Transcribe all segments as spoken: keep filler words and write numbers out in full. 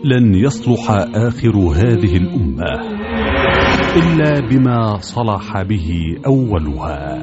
لن يصلح آخر هذه الأمة إلا بما صلح به أولها.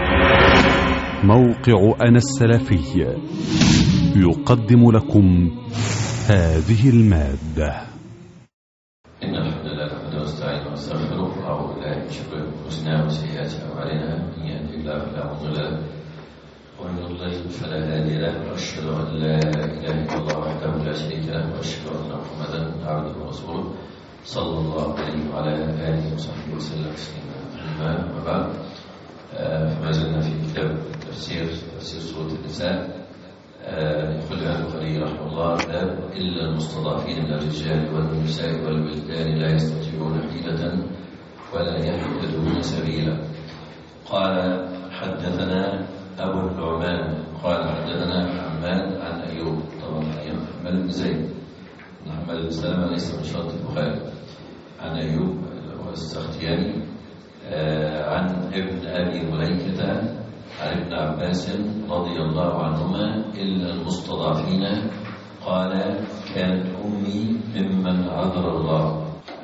موقع أنا السلفي يقدم لكم هذه المادة. إن الحمد لله نحمده ونستعينه ونستغفره ونعوذ بالله من شرور أنفسنا وسيئات أعمالنا، من يهده الله فلا مضل له ومن يضلل فلا هادي له، وأشهد أن لا إله إلا الله وحده لا شريك له، وأشهد أن محمدا عبده ورسوله صلى الله عليه وعلى آله وصحبه وسلم تسليما. أما بعد، فما زلنا في كتاب تفسير تفسير سورة النساء. يقول الإمام البخاري رحمه الله: باب إلا المستضعفين من الرجال والنساء والولدان لا يستطيعون حيلة ولا يهتدون سبيلا. قال: حدثنا أبو النعمان قال حدثنا حماد عن أيوب، طبعا حماد بن زيد بن حماد بن سلمة ليس من شرط البخاري، عن أيوب السختياني عن ابن أبي مليكة عن ابن عباس رضي الله عنهما: إلا المستضعفين قال كانت أمي ممن عذر الله.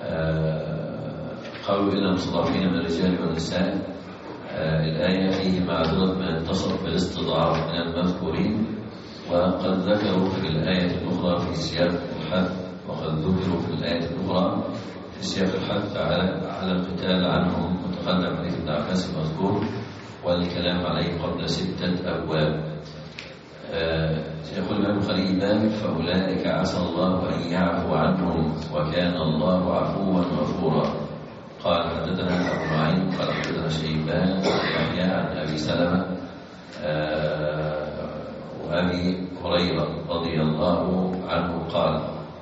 قالوا إلا المستضعفين من الرجال والنساء. الآية فيه معذرة ما يتصف بالاستضعاف من المذكورين، وقد ذكروا في الآية الأخرى في سياق الحث وقد ذكروا في الآية الأخرى في سياق الحث على على القتال عنهم، وتقدم حديث ابن عباس المذكور والكلام عليه قبل ستة أبواب. يقول الإمام البخاري: باب فأولئك عسى الله أن يعفو عنهم وكان الله عفوا غفورا. قال: حدثنا أبو نعيم قال حدثنا شيبان يحيى عن أبي سلمة وأبي هريرة رضي الله عنه قال: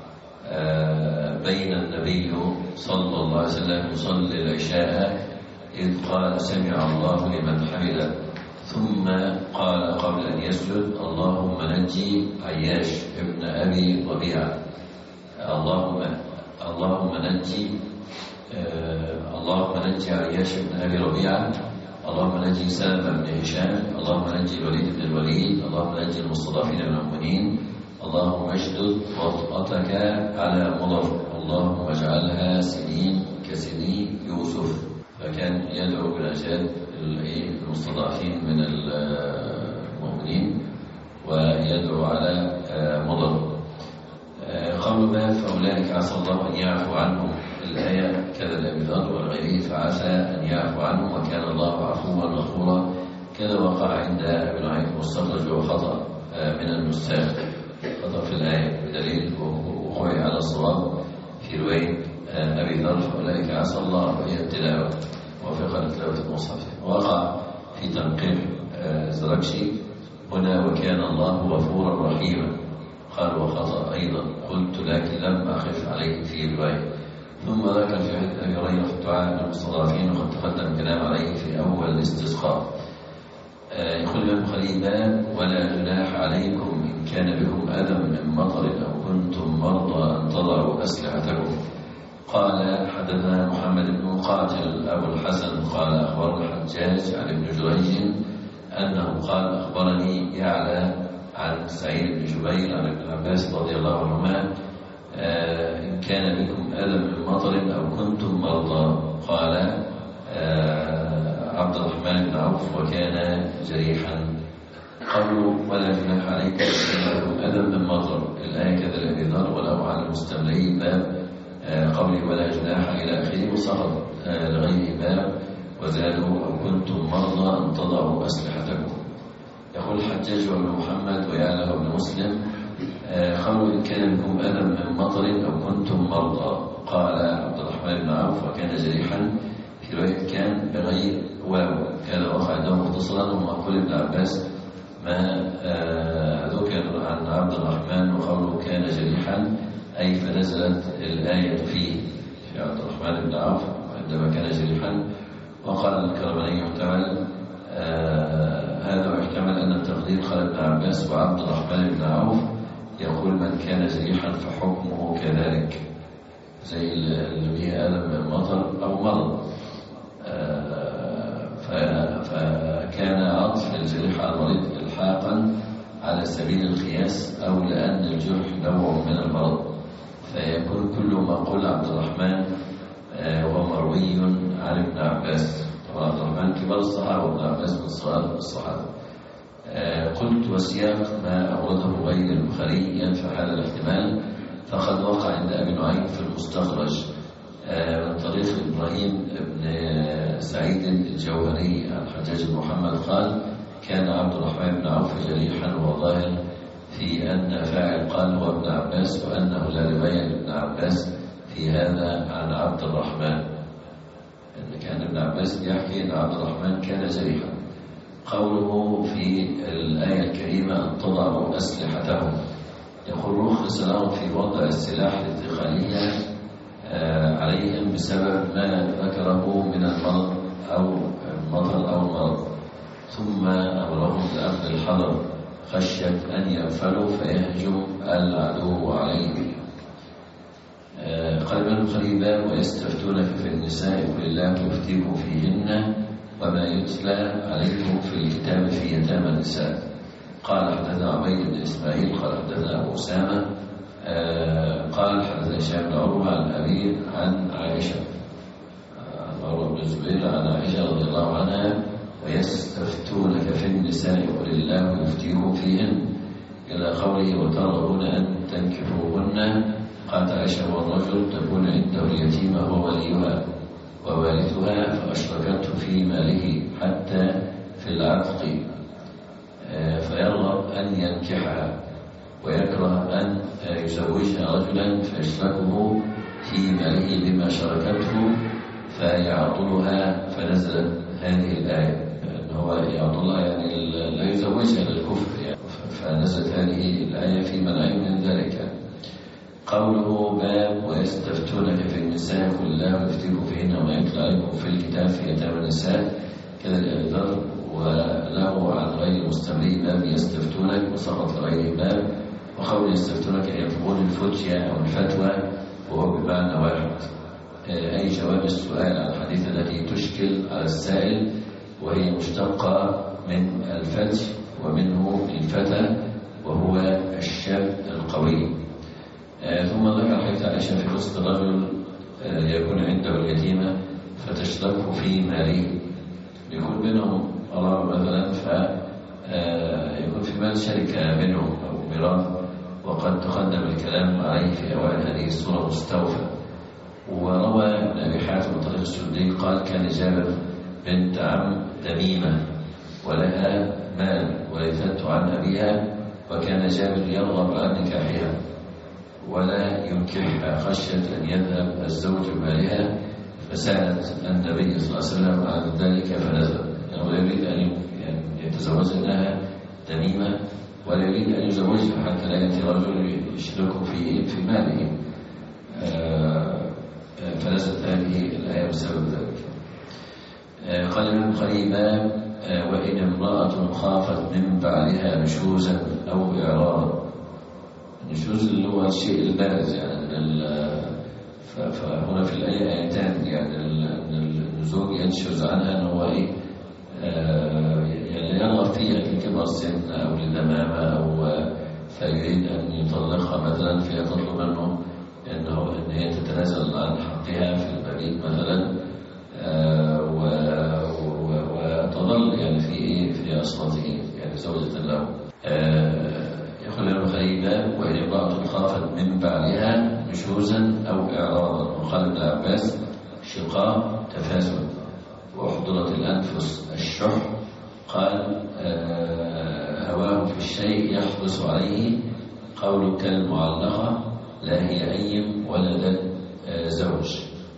بين النبي صلى الله عليه وسلم يصلي العشاء إذ قال: سمع الله لمن حمده، ثم قال قبل أن يسجد: اللهم نجي عياش ابن أبي ربيعة، اللهم اللهم نجي آه اللهم نجي عياش بن أبي ربيعة، اللهم نجي سلمة بن هشام، اللهم نجي الوليد بن الوليد، اللهم نجي المستضعفين من المؤمنين، اللهم اشدد وطأتك على مضر، اللهم اجعلها سنين كسنين يوسف. فكان يدعو بالأجاد المستضعفين من المؤمنين ويدعو على مضر. قالوا: ما فأولئك عسى الله أن يعفو عنهم. الآية كذا لأبي ذر والغيره فعسى أن يعفو عنهم وكان الله عفوا غفورا. كذا وقع عند ابن نعيم مستخرج وخطأ من النساخ، خطأ في الآية بدليل وقوعه على الصواب في رواية أبي ذر: فأولئك عسى الله، وهي التلاوة وفقا لتلاوة المصحف. وقع في تنقيح الزركشي هنا: وكان الله غفورا رحيما. قال: وخطأ أيضا، قلت لكن لم أخف عليه في رواية. ثم ذكر في حديث أبي هريرة في الدعاء للمستضعفين، وقد تقدم الكلام عليه في أول الاستسقاء. يقول الإمام البخاري: باب ولا جناح عليكم إن كان بكم أذى من مطر أو كنتم مرضى أن تضعوا أسلحتكم. قال: حدثنا محمد بن مقاتل أبو الحسن قال أخبرنا الحجاج عن ابن جريج أنه قال: أخبرني يعلى عن سعيد بن جبير عن ابن عباس رضي الله عنهما: إن كان بكم أذى من مطر أو كنتم مرضى. قال عبد الرحمن بن عوف: وكان جريحا. قالوا: ولا جناح عليكم إن كان بكم أذى من مطر. الآية كذا لأبي ذر ولو على المستملين باب قولي ولا جناح إلى آخره، وسقط لغير باب وزادوا: أو كنتم مرضى أن تضعوا أسلحتكم. يقول الحجاج وابن محمد ويعلى وابن مسلم: قالوا: إن كان بكم أذى من مطر أو كنتم مرضى. قال عبد الرحمن بن عوف: وكان جريحا. في رواية كان بغير واو، كان وقع عندهم مختصرا. وما قول ابن عباس ما ذكر عن عبد الرحمن وقوله كان جريحا، أي فنزلت الآية فيه في عبد الرحمن بن عوف عندما كان جريحا. وقال الكرماني محتمل آه هذا، ويحتمل أن التقدير قال ابن عباس وعبد الرحمن بن عوف يقول: من كان جريحا فحكمه كذلك، زي اللي به ألم من مطر أو مرض. آه فكان عطف الجريح على المريض إلحاقا على سبيل القياس، أو لأن الجرح نوع من المرض، فيكون كل ما قل عبد الرحمن وهو مروي عن ابن عباس. طبعا عبد الرحمن كبار الصحابة وابن عباس من صغار الصحابة. قلت وسياق ما أورده غير البخاري ينفع هذا الاحتمال، فقد وقع عند أبي نعيم في المستخرج من طريق إبراهيم بن سعيد الجوهري عن حجاج بن محمد قال كان عبد الرحمن بن عوف جريحا وظاهر في أن فاعل قال هو ابن عباس، وأنه لا رواية لابن عباس في هذا عن عبد الرحمن، أن كان ابن عباس يحكي أن عبد الرحمن كان جريحا. قوله في الآية الكريمة أن تضعوا أسلحتهم، يقول رخص لهم في وضع السلاح الاتخاذية عليهم بسبب ما ذكره من المرض أو المطر أو المرض، ثم أمرهم بأخذ الحذر خشية أن يغفلوا فيهجم العدو عليهم. قال ابن الخليل ويستفتونك في النساء قل الله يفتيكم فيهن وما يتلى عليكم في الكتاب في يتامى النساء. قال حدثنا عبيد بن إسماعيل قال حدثنا أبو أسامة قال حدثنا هشام بن عروة عن أبي عن عائشة عن عروة بن الزبير عن عائشة رضي الله عنها ويستفتونك في النساء قل الله يفتيكم فيهن إلى قوله وترغبون أن تنكحوهن. قالت عائشة والرجل تكون عنده اليتيمة هو وليها ووالدها فأشركته في ماله حتى في العتق فيرغب أن ينكحها ويكره أن يزوجها رجلا فيشركه في ماله بما شركته فيعطلها، فنزلت هذه الآية أن هو يعطلها يعني لا يزوجها للكفر يعني، فنزلت هذه الآية في منع من ذلك. قوله باب ويستفتونك في النساء قل الله يفتيكم فيهن وما يتلى عليكم في الكتاب في يتامى النساء كذا الأذر، وله عن غير مستمري باب يستفتونك وسقط لغيره باب. وقول يستفتونك يطلبون الفتية أو الفتوى وهو بمعنى واحد، أي جواب السؤال عن الحديث التي تشكل على السائل، وهي مشتقة من الفتي ومنه الفتى وهو الشاب القوي. ثم ذكر حديث عائشة في قصة الرجل يكون عنده اليتيمة فتشترك في ماله، يكون بينهم قرار مثلا فيكون في مال شركة بينهم أو ميراث، وقد تقدم الكلام عليه في أوائل هذه الصورة مستوفى. وروى ابن أبي حاتم من طريق السدي قال كان جابر بنت عم تميمة ولها مال ورثته عن أبيها، وكان جابر يرغب عن نكاحها ولا ينكحها خشية أن يذهب الزوج بمالها، فسألت النبي صلى الله عليه وسلم عن ذلك فنزل. يعني يريد أن يتزوج أنها تميمة ولا يريد أن يزوجها حتى لا يأتي رجل يشركه في في ماله، فنزلت هذه الآية بسبب ذلك. قال ابن قريبا وإن امرأة خافت من بعلها نشوزا أو إعراضا، النشوز اللي هو الشيء البارز يعني، فهنا في الآية آيتان يعني أن الزوج ينشز عنها أنه هو إيه يعني يرغب فيها لكبر السن أو للدمامة أو فيريد أن يطلقها مثلا، فيطلب منه أنه أن هي تتنازل عن حقها في المبيت مثلا وتظل يعني في إيه في أصلاته يعني زوجة له. يقول ابن خليل وإن امرأة خافت من بعلها نشوزا أو إعراضا. وقال ابن عباس شقاء تفاسد وأحضرت الأنفس الشح. قال هواه في الشيء يحدث عليه قول كالمعلقة لا هي أيم ولد زوج،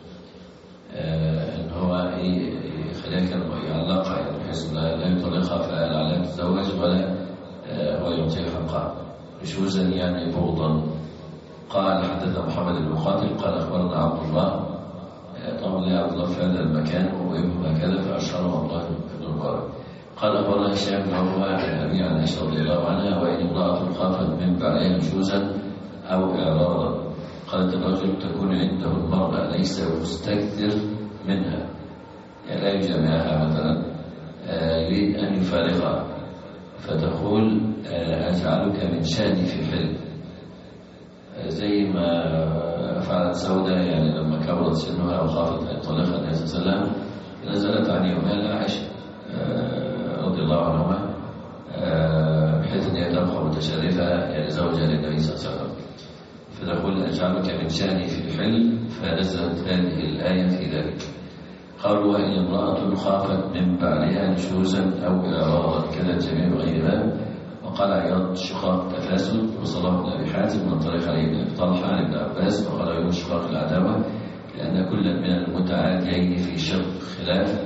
إن هو يخليها يعلقها يعني بحيث لا يطلقها فلا عليها الزواج ولا هو يعطيه حقها نشوزا يعني بغضا. قال حدثنا محمد بن مقاتل قال أخبرنا عبد الله، طبعا لي عبد الله في هذا المكان وابن هكذا فأشهره عبد الله بن المبارك. قال أخبرنا هشام بن عروة عن أبي عن عائشة رضي الله عنها وإن امرأة خافت من بعلها نشوزا أو إعراضا قالت الرجل تكون عنده المرأة ليس مستكثر منها يعني لا يجامعها مثلا، يريد أن يفارقها فتقول أجعلك من شأني في حلم، زي ما فعلت سودة يعني لما كبرت سنها وخافت أن يطلقها النبي صلى الله عليه وسلم نزلت عن يومها عائشة رضي الله عنها بحيث أن هي تبقى متشرفة يعني زوجة للنبي صلى الله عليه وسلم. فتقول أجعلك من شأني في الحل، فنزلت هذه الآية في ذلك. قالوا وإن امرأة خافت من بعلها نشوزا أو إعراضا كذا الجميع غيرها. وقال عياض شقاق تفاسد، وصلاح بن أبي حاتم من طريق علي بن أبي طلحة عن ابن عباس، وقال عياض شقاق العداوة لأن كل من المتعاديين في شق خلاف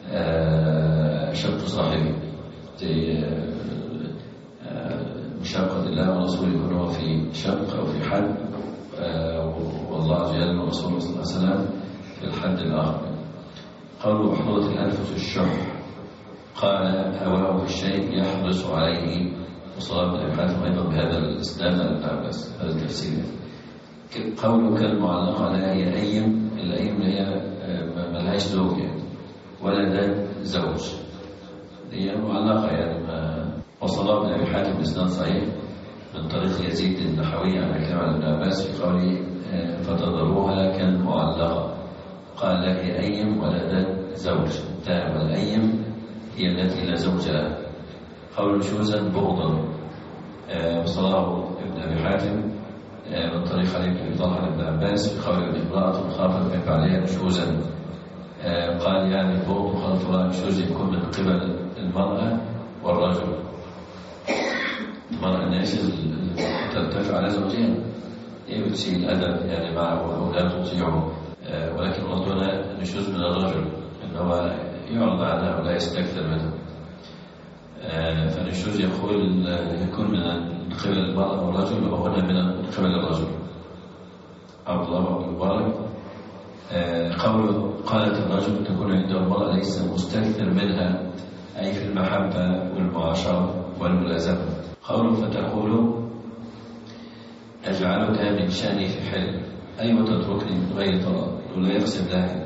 شق صاحبه زي مشاقة الله ورسوله يكون هو في شق أو في حد، والله عز وجل ورسوله صلى الله عليه وسلم في الحد الآخر. قالوا أحضرت الأنفس الشح، قال هواه الشيء يحرص عليه، وصلاة بن أبي حاتم أيضا بهذا الإسناد عن ابن عباس هذا التفسير. قوله كالمعلقة لا هي أيم، الأيم هي ملهاش زوج يعني ولا ذات زوج، هي معلقة يعني ما. وصلاة بن أبي حاتم بإسناد صحيح من طريق يزيد النحوي عن كلام عن ابن عباس في قوله فتضروها كالمعلقة، قال لا هي أيم ولا ذات زوج، تام الأيم هي التي لا زوج لها. قول شوزا بغضا، وصلاه ابن أبي حاتم من طريق علي بن أبي طلحة بن عباس في قول امرأة خافت من بعلها نشوزا، قال يعني البغض خلف الله نشوز يكون من قبل المرأة والرجل. المرأة الناس ترتفع على زوجها، هي بتسيء الأدب يعني معه ولا تطيعه، ولكن ربنا نشوز من الرجل إن هو يعرض عنها ولا يستكثر منها. فالنشوز يقول يكون من قبل المرأة والرجل، وهنا من قبل الرجل. عبد الله بن مبارك قوله قالت الرجل تكون عنده المرأة ليس مستكثر منها، أي في المحبة والمعاشرة والملازمة. قوله فتقول أجعلك من شأني في حل، أي وتتركني من غير طلاق، ولا يقسم لها.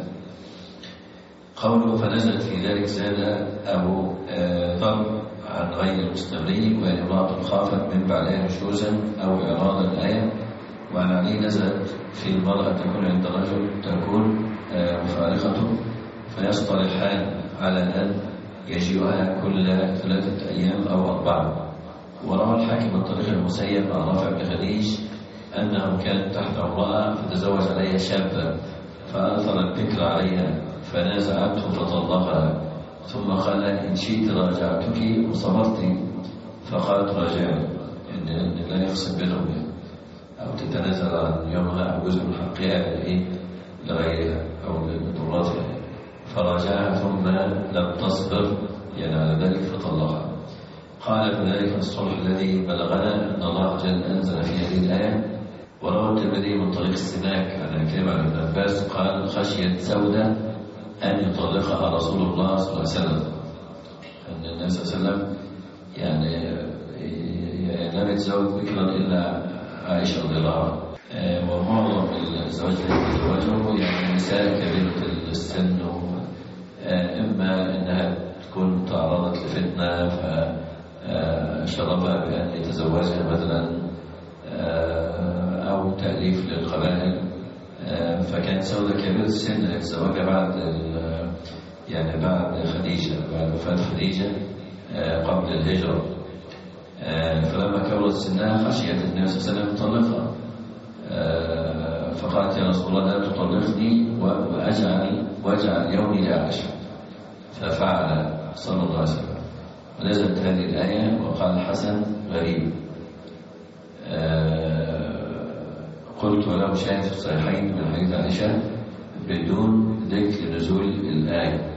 قوله فنزلت في ذلك زاد أبو ذر عن غير المستمرين، وأن امرأة خافت من بعلها نشوزا أو إعراضا الآية. وعن علي نزلت في المرأة تكون عند الرجل تكون مفارقته، فيصطلحان على أن يجيئها كل ثلاثة أيام أو أربعة. وروى الحاكم من طريق المسيب عن رافع بن خديج أنه كان تحت امرأة فتزوج عليها شابا، فأثر البكر عليها فنازعته فطلقها، ثم قال إن شئت راجعتك وصبرت، فقالت راجعني، إن لا يقسم بينهم أو تتنازل عن يومها أو جزء من حقها لغيرها أو لضرورتها، فراجعها ثم لم تصبر يعني على ذلك فطلقها. قال فذلك الصلح الذي بلغنا أن الله جل أنزل في هذه الآية. وروى الترمذي من طريق السماك عن كلمة عن ابن عباس قال خشيت سودة أن يطلقها رسول الله صلى الله عليه وسلم، أن النبي صلى الله عليه وسلم يعني لم يتزوج بكرا إلا عائشة رضي الله عنها. ومعظم الزواج الذي تزوجه يعني نساء كبيرة السن، إما أنها تكون تعرضت لفتنة فشربها بأن يتزوجها مثلا، أو تأليف للقبائل، فكانت سودة كبيرة السن يتزوجها بعد يعني بعد خديجة، بعد وفاة خديجة قبل الهجرة. فلما كبرت سنها خشيت النبي صلى الله عليه وسلم يطلقها، فقالت يا رسول الله لا تطلقني وأجعل واجعل يومي لعائشة، ففعل صلى الله عليه وسلم. ونزلت هذه الآية وقال الحسن غريب. قلت وله شاهد في الصحيحين من حديث عائشة بدون ذكر نزول الآية.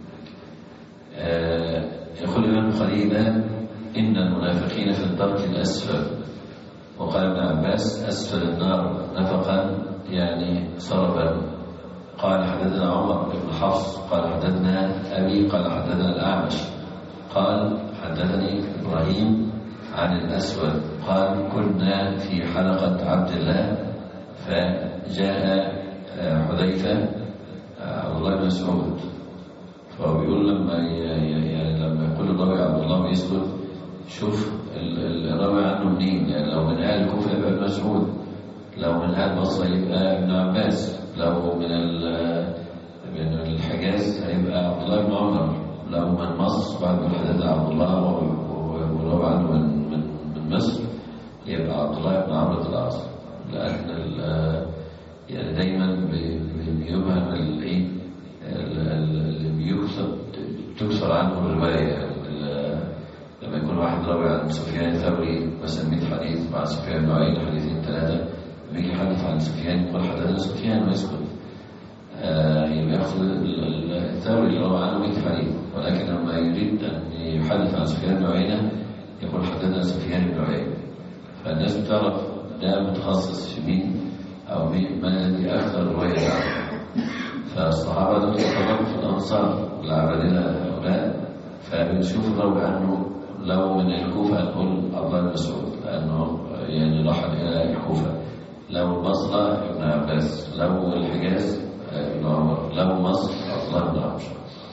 يقول الإمام خليفة إن المنافقين في الدرك الأسفل، وقال ابن عباس أسفل النار نفقا يعني صربا. قال حدثنا عمر بن حفص قال حدثنا أبي قال حدثنا الأعمش قال حدثني إبراهيم عن الأسود قال كنا في حلقة عبد الله فجاء حذيفة عبد الله بن مسعود، فهو بيقول لما يعني لما يقول الراوي عبد الله بيسكت شوف الراوي عنه منين، يعني لو من أهل الكوفة يبقى ابن مسعود، لو من أهل البصرة يبقى ابن عباس، لو من من الحجاز هيبقى عبد الله بن عمر، لو من مصر بعد حدث عبد الله ولو عنه من من من مصر يبقى عبد الله بن عمرو بن العاص، لأن يعني دايما بيبهم الايه اللي بيكثر تكثر عنه الروايه. لما يكون واحد راوي عن سفيان الثوري مثلا مية حديث مع سفيان بن عيينة حديثين ثلاثه، لما يجي يحدث عن سفيان يقول حدثنا سفيان ويسكت، آه يبقى ياخذ الثوري اللي روى عنه مية حديث، ولكن لما يريد ان يحدث عن سفيان بن عيينة يقول حدثنا سفيان بن عيينة. فالناس بتعرف ده متخصص في مين أو مين من الذي أكثر رواية عنه. فالصحابة دول يتطرقوا في الأنصار العبادلة هؤلاء، فبنشوف الروي عنه لو من الكوفة نقول عبد الله بن مسعود لأنه يعني رحل إلى الكوفة، لو البصرة ابن عباس، لو الحجاز ابن عمر، لو مصر عبد الله بن عمرو.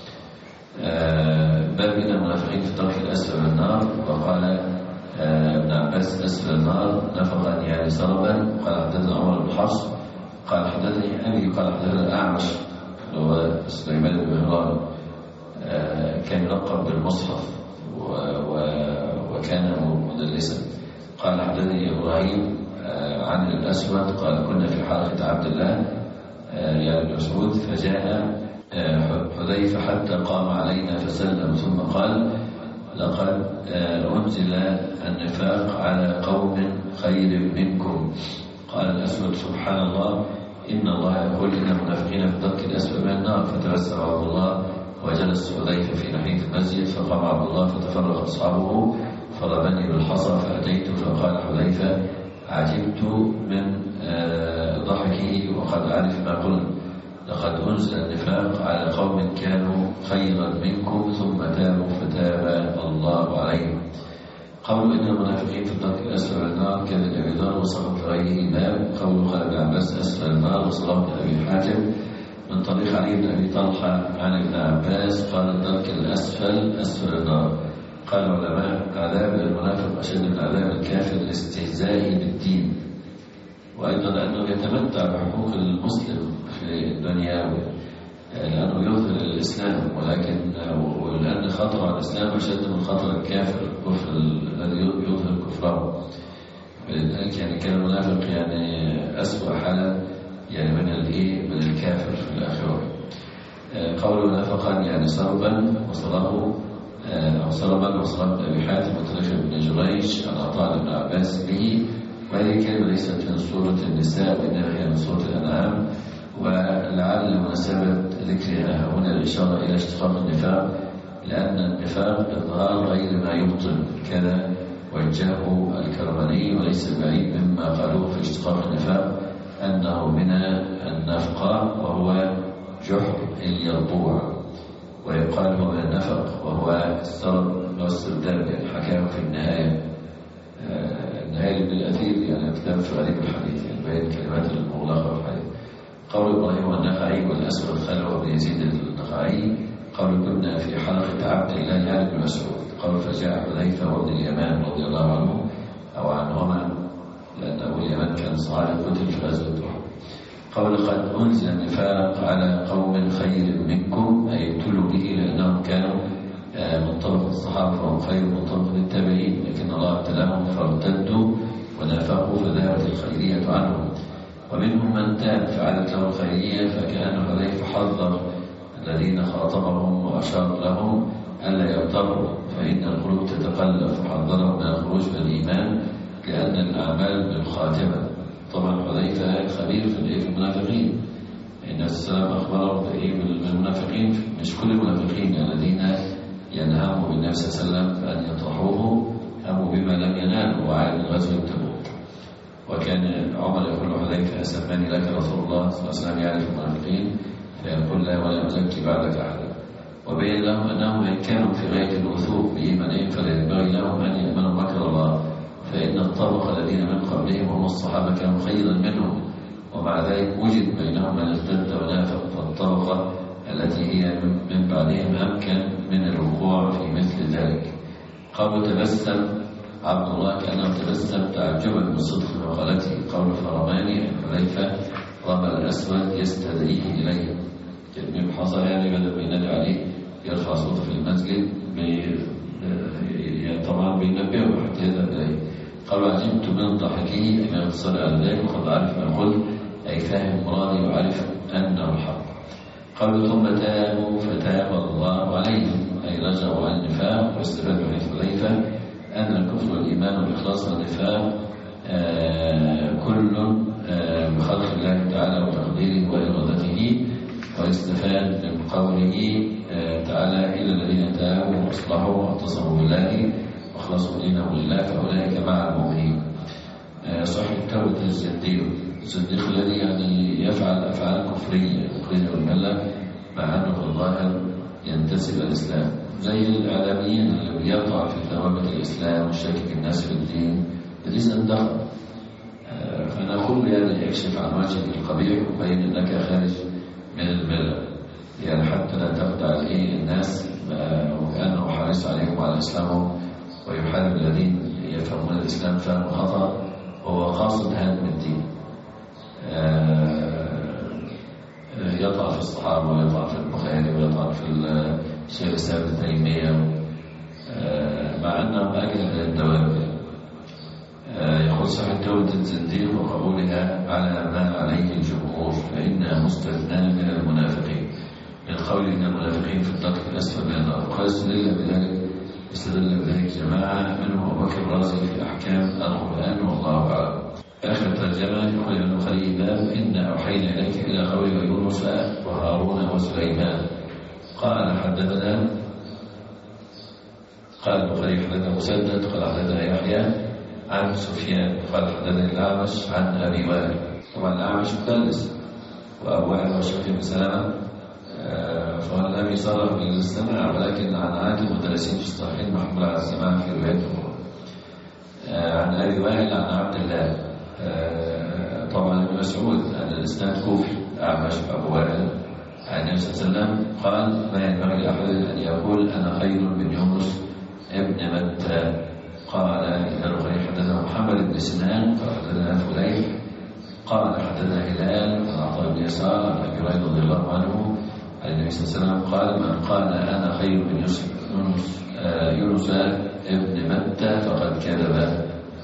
باب من المنافقين في طرف الأسفل من النار، وقال ابن عباس أسفل النار نفقا يعني سربا. قال حدثنا عمر بن حفص قال حدثني أبي قال حدثنا الأعمش هو سليمان بن مهران، كان يلقب بالمصحف وكان مدلسا. قال حدثني إبراهيم عن الأسود قال كنا في حلقة عبد الله يعني بن مسعود، فجاء حذيفة حتى قام علينا فسلم ثم قال لقد أنزل النفاق على قوم خير منكم. قال الأسود سبحان الله إن الله يقول إن المنافقين في الدرك الأسفل من النار. فتبسم عبد الله وجلس حذيفة في ناحية المسجد، فقام عبد الله فتفرق أصحابه فرماني بالحصى فأتيت، فقال حذيفة عجبت من ضحكه وقد عرف ما قلت، لقد أنزل النفاق على قوم كانوا خيرا منكم ثم تابوا فتاب الله عليهم. قولوا إن المنافقين في الدرك الأسفل من النار كان أبي ذر وصحب في غيره باب. قولوا قال ابن عباس أسفل النار وصلاه أبي حاتم من طريق علي بن أبي طلحة عن ابن عباس قال الدرك الأسفل أسفل النار. قال العلماء عذاب المنافق أشد من عذاب الكافر لاستهزائه بالدين، وأيضا لأنه يتمتع بحقوق المسلم في الدنيا لأنه يظهر الإسلام، ولكن ولأن خطر على الإسلام أشد من خطر الكافر الكفر الذي يظهر كفره. فلذلك يعني كان المنافق يعني أسوأ حالا يعني من الإيه من الكافر في الآخرة. قوله نافقا يعني سربا وصله أو سربا وصله أبي حاتم وطريق ابن جريج عن عطاء بن عباس به، وهذه الكلمة ليست من سورة النساء وإنما هي من سورة الأنعام، ولعل مناسبة ذكرها هنا الإشارة إلى اشتقاق النفاق، لأن النفاق إظهار غير ما يبطن كذا وجهه الكرماني، وليس بعيد مما قالوه في اشتقاق النفاق أنه من النفقة وهو جحر اليربوع، ويقال هو من النفق وهو السرب والاسترداد، يعني حكاه في النهاية النهاية بالأثير يعني كتاب في غريب الحديث يعني بين الكلمات المغلقة في الحديث. قول إبراهيم والنخعي والأسود خلوه بن يزيد النخعي قول كنا في حلقة عبد الله يعني بن مسعود. قول فجاء حذيفة وابن اليمان رضي الله عنه أو عنهما لأن أبو اليمان كان صحابي قتل في غزوة أحد. قول قد أنزل النفاق على قوم خير منكم أي ابتلوا به لأنهم كانوا من طرف الصحابة فهم خير من طرف التابعين، لكن الله ابتلاهم فارتدوا ونافقوا فذهبت الخيرية عنهم، ومنهم من تاب فعادت له الخيرية، فكأن حذيفة حذر الذين خاطبهم وأشار لهم ألا يغتروا فإن القلوب تتقلب، فحذرهم من الخروج من الإيمان لأن الأعمال بالخاتمة. طبعا حذيفة خبير في المنافقين، إن السلام أخبره بالمنافقين مش كل المنافقين الذين ينهموا بالنبي صلى الله عليه وسلم أن يطرحوه هموا بما لم ينالوا وعاد من غزوة تبوك. وكان عمر يقول حذيفة سماني لك رسول الله صلى الله عليه وسلم يعرف المنافقين، فيقول لا ولا أزكي بعدك أحدا. وبين لهم أنهم إن كانوا في غاية الوثوق بإيمانهم فلا ينبغي لهم أن يأمنوا مكر الله، فإن الطبقة الذين من قبلهم هم الصحابة كانوا خيرا منهم، ومع ذلك وجد بينهم من ارتد ونافق، فالطبقة التي هي من بعدهم أمكن من الوقوع في مثل ذلك. قول تبسم عبد الله كأنه تبسم تعجبا من صدق مقالته. قول فرماني حذيفة رمى الأسود يستدعيه إليه. كلمة حصل يعني بدأ بينادي عليه يرفع صوته في المسجد يعني طبعا بينبهه حتى يذهب إليه. قال عجبت من ضحكه أن يتصل على ذلك وقد عرف ما قلت أي فاهم مرادي وعرف أنه الحق. قالوا ثم تابوا فتاب الله عليهم أي رجعوا عن النفاق. واستفادوا من حذيفة أن الكفر والإيمان والإخلاص والنفاق آه كل آه بخلق الله تعالى وتقديره وإرادته. واستفاد من قوله آه تعالى إلى الذين تابوا وأصلحوا واعتصموا بالله واخلصوا دينهم لله فأولئك مع المؤمنين. آه صحيح التوبة الزنديق الزنديق الذي يعني يفعل أفعال كفرية يخرج الملة مع أنه في الظاهر ينتسب الإسلام، زي الإعلاميين اللي بيطع في ثوابت الإسلام وشاكك الناس في الدين دي زندقة. آه فنقول يعني اكشف عن وجهك القبيح وبين أنك خارج من الملة، يعني حتى لا تخدع الناس وكأنه حريص عليهم وعلى إسلامهم ويحارب الذين يفهمون الإسلام فهم خطأ وهو قاصد هدم الدين. يطع في الصحابة ويطع في البخاري ويطع في الشيخ الإسلام ابن تيمية مع أنهم أجل الدواب. يقول صحيح التوبة الزنديق وقبولها على ما عليه الجمهور فإنها مستثنى من المنافقين من قول إن المنافقين في الدرك الأسفل من النار. قال استدل بذلك استدل بذلك جماعة منهم أبو بكر الرازي في أحكام القرآن والله أعلم. آخر ترجمة يقول ابن البخاري باب إن أوحينا إليك إلى قول يونس وهارون وسليمان. قال حدثنا قال البخاري حدثنا مسدد قال حدثنا يحيى عن سفيان قال حدثني الأعمش عن أبي وائل. طبعا الأعمش مدلس وأبو وائل وشقيق بن سلمة فهو لم يصرح بالسماع ولكن عن عادة المدرسين في الصحيحين محمول على السماع في روايته. عن أبي وائل عن عبد الله طبعا ابن مسعود أن الإسناد كوفي أعمش أبو وائل عن النبي صلى الله عليه وسلم قال ما ينبغي لأحد أن يقول أنا خير من يونس ابن متى. قال إذا البخاري حدثنا محمد بن سنان قال حدثنا فليح قال حدثنا هلال عن عطاء بن يسار عن أبي هريرة رضي الله عنه عن النبي صلى الله عليه وسلم قال من قال أنا خير من يوسف يونس يونس ابن متى فقد كذب.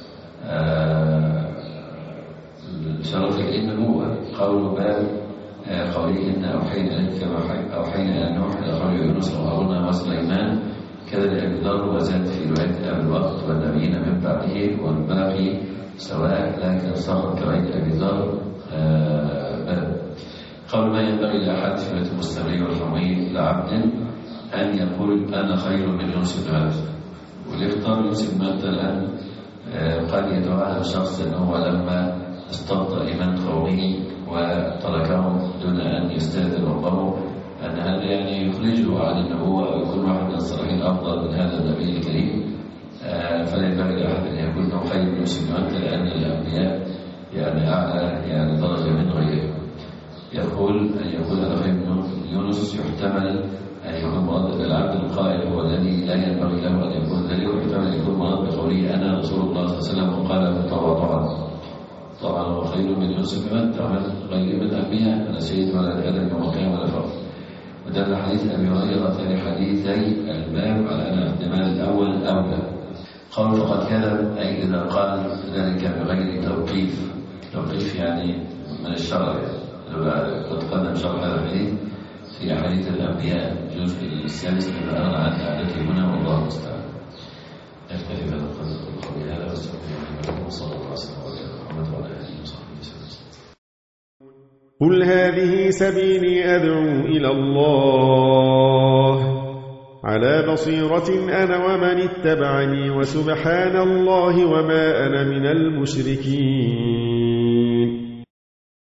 شرف النبوة قول باب قوله إن أوحينا إليك كما أوحينا إلى نوح إلى قول يونس وهارون وسليمان كذا لأبي ذر وزاد في رواية أبي الوقت والنبيين من بعده والباقي سواء لكن صار كرواية أبي ذر باب. قول ما ينبغي لأحد في بيت المستمري والحموي لعبد أن يقول أنا خير من يونس بن متى. واللي اختار يونس بن متى الآن قد يتوهم الشخص أنه لما استبطأ إيمان قومه وتركهم دون أن يستأذن ربه أن هذا يعني يخرجه عن النبوة ويكون واحد من الصالحين أفضل من هذا النبي الكريم. فلا ينبغي لأحد أن يكون أنه خير من يونس بن متى لأن الأنبياء يعني أعلى يعني درجة من غيره. يقول أن يقول هذا خير من يونس يحتمل أن يكون مراد بالعبد القائل هو الذي لا ينبغي له أن يكون ذلك ويحتمل أن يكون مراد بقوله أنا رسول الله صلى الله عليه وسلم وقال تواضعا. طبعا هو خير من يوسف بن متى ومن غير من الأنبياء أنا سيد ولا أدب يوم القيامة ولا فرق. ودل حديث أبي هريرة ثاني حديثي الباب على أن الاحتمال الأول أولى. قال فقد كذب أي إذا قال ذلك بغير توقيف. توقيف يعني من الشرع قد قدم شرح هذا الحديث في أحاديث الأنبياء الجزء السادس لما أرى عن أعدته هنا والله المستعان. نكتفي بهذا القدر قولي هذا واستغفر وصلى الله وسلم على محمد وعلى آله وصحبه وسلم. قل هذه سبيلي أدعو إلى الله على بصيرة أنا ومن اتبعني وسبحان الله وما أنا من المشركين.